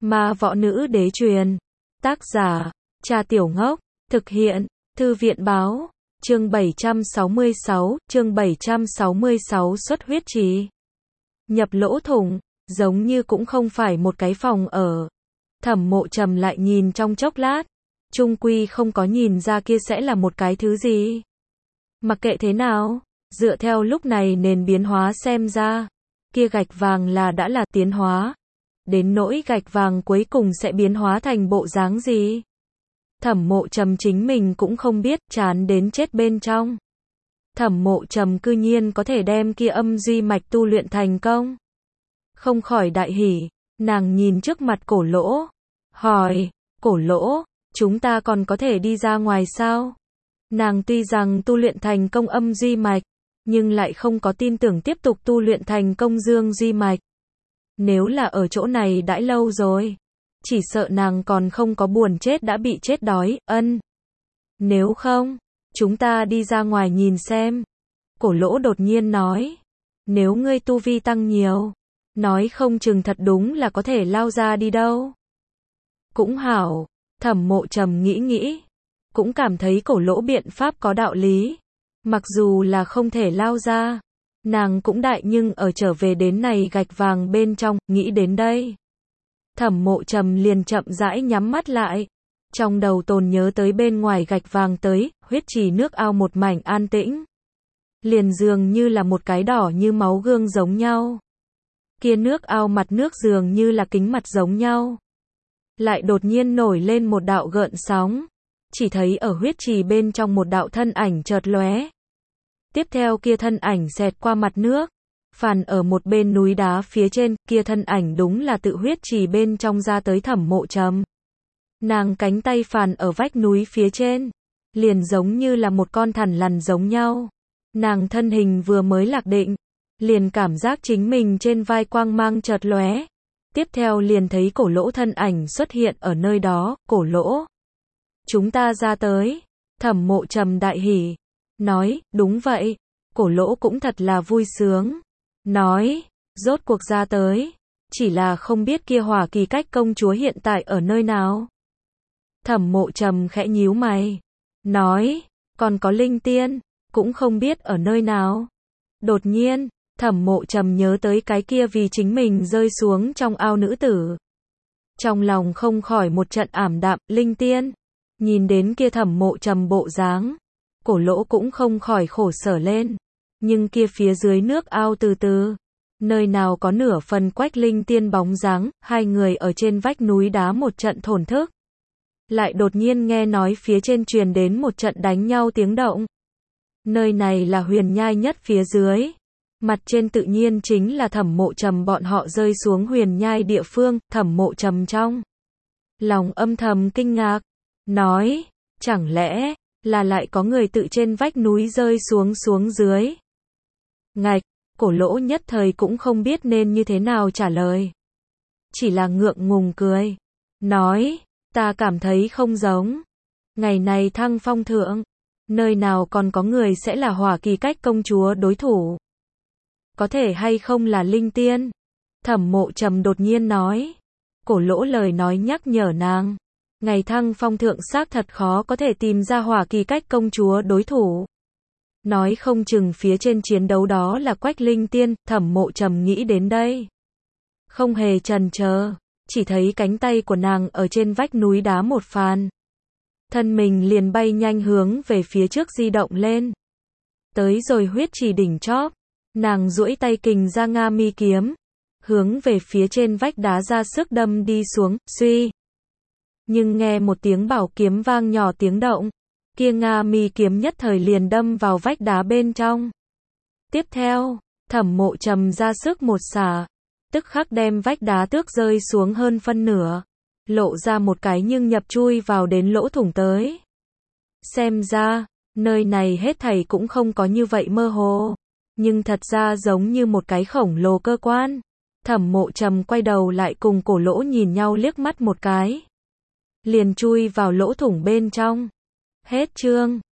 Ma võ nữ đế truyền. Tác giả, Trà Tiểu Ngốc. Thực hiện, Thư viện báo. Chương 766 xuất huyết trì. Nhập lỗ thủng, giống như cũng không phải một cái phòng ở. Thẩm Mộ Trầm lại nhìn trong chốc lát, chung quy không có nhìn ra kia sẽ là một cái thứ gì. Mặc kệ thế nào, dựa theo lúc này nền biến hóa xem ra, kia gạch vàng đã là tiến hóa. Đến nỗi gạch vàng cuối cùng sẽ biến hóa thành bộ dáng gì? Thẩm Mộ Trầm chính mình cũng không biết, chán đến chết bên trong. Thẩm Mộ Trầm cư nhiên có thể đem kia âm duy mạch tu luyện thành công. Không khỏi đại hỉ, nàng nhìn trước mặt Cổ Lỗ, hỏi, Cổ Lỗ, chúng ta còn có thể đi ra ngoài sao? Nàng tuy rằng tu luyện thành công âm duy mạch, nhưng lại không có tin tưởng tiếp tục tu luyện thành công dương duy mạch. Nếu là ở chỗ này đãi lâu rồi, chỉ sợ nàng còn không có buồn chết đã bị chết đói, Nếu không, chúng ta đi ra ngoài nhìn xem. Cổ Lỗ đột nhiên nói, nếu ngươi tu vi tăng nhiều, nói không chừng thật đúng là có thể lao ra đi đâu. Cũng hảo, Thẩm Mộ Trầm nghĩ, cũng cảm thấy Cổ Lỗ biện pháp có đạo lý. Mặc dù là không thể lao ra, nàng cũng đại nhưng ở trở về đến này gạch vàng bên trong, nghĩ đến đây. Thẩm Mộ Trầm liền chậm rãi nhắm mắt lại, trong đầu tồn nhớ tới bên ngoài gạch vàng tới, huyết trì nước ao một mảnh an tĩnh. Liền dường như là một cái đỏ như máu gương giống nhau. Kia nước ao mặt nước dường như là kính mặt giống nhau. Lại đột nhiên nổi lên một đạo gợn sóng, chỉ thấy ở huyết trì bên trong một đạo thân ảnh chợt lóe. Tiếp theo kia thân ảnh xẹt qua mặt nước, phàn ở một bên núi đá phía trên, kia thân ảnh đúng là tự huyết trì bên trong ra tới Thẩm Mộ Trầm. Nàng cánh tay phàn ở vách núi phía trên, liền giống như là một con thằn lằn giống nhau. Nàng thân hình vừa mới lạc định, liền cảm giác chính mình trên vai quang mang chợt lóe. Tiếp theo liền thấy Cổ Lỗ thân ảnh xuất hiện ở nơi đó, Cổ Lỗ. Chúng ta ra tới. Thẩm Mộ Trầm đại hỉ, nói, đúng vậy. Cổ Lỗ cũng thật là vui sướng, nói, rốt cuộc ra tới, chỉ là không biết kia Hỏa Kỳ Cách công chúa hiện tại ở nơi nào. Thẩm Mộ Trầm khẽ nhíu mày, nói, còn có Linh Tiên, cũng không biết ở nơi nào. Đột nhiên, Thẩm Mộ Trầm nhớ tới cái kia vì chính mình rơi xuống trong ao nữ tử. Trong lòng không khỏi một trận ảm đạm, Linh Tiên. Nhìn đến kia Thẩm Mộ Trầm bộ dáng, Cổ Lỗ cũng không khỏi khổ sở lên. Nhưng kia phía dưới nước ao từ nơi nào có nửa phần Quách Linh Tiên bóng dáng, hai người ở trên vách núi đá một trận thổn thức. Lại đột nhiên nghe nói phía trên truyền đến một trận đánh nhau tiếng động. Nơi này là Huyền Nhai nhất phía dưới. Mặt trên tự nhiên chính là Thẩm Mộ Trầm bọn họ rơi xuống Huyền Nhai địa phương. Thẩm Mộ Trầm trong lòng âm thầm kinh ngạc, nói, chẳng lẽ là lại có người tự trên vách núi rơi xuống dưới. Ngạch, Cổ Lỗ nhất thời cũng không biết nên như thế nào trả lời. Chỉ là ngượng ngùng cười, nói, ta cảm thấy không giống. Ngày này Thăng Phong thượng, nơi nào còn có người sẽ là Hỏa Kỳ Cách công chúa đối thủ. Có thể hay không là Linh Tiên? Thẩm Mộ Trầm đột nhiên nói. Cổ Lỗ lời nói nhắc nhở nàng. Ngày Thăng Phong thượng xác thật khó có thể tìm ra Hỏa Kỳ Cách công chúa đối thủ. Nói không chừng phía trên chiến đấu đó là Quách Linh Tiên. Thẩm Mộ Trầm nghĩ đến đây, không hề chần chờ, chỉ thấy cánh tay của nàng ở trên vách núi đá một phàn. Thân mình liền bay nhanh hướng về phía trước di động lên. Tới rồi huyết trì đỉnh chóp, nàng duỗi tay kình ra Nga Mi kiếm, hướng về phía trên vách đá ra sức đâm đi xuống, suy. Nhưng nghe một tiếng bảo kiếm vang nhỏ tiếng động, kia Nga Mi kiếm nhất thời liền đâm vào vách đá bên trong. Tiếp theo, Thẩm Mộ Trầm ra sức một xả, tức khắc đem vách đá tước rơi xuống hơn phân nửa, lộ ra một cái nhưng nhập chui vào đến lỗ thủng tới. Xem ra, nơi này hết thảy cũng không có như vậy mơ hồ, nhưng thật ra giống như một cái khổng lồ cơ quan. Thẩm Mộ Trầm quay đầu lại cùng Cổ Lỗ nhìn nhau liếc mắt một cái, liền chui vào lỗ thủng bên trong. Hết chương.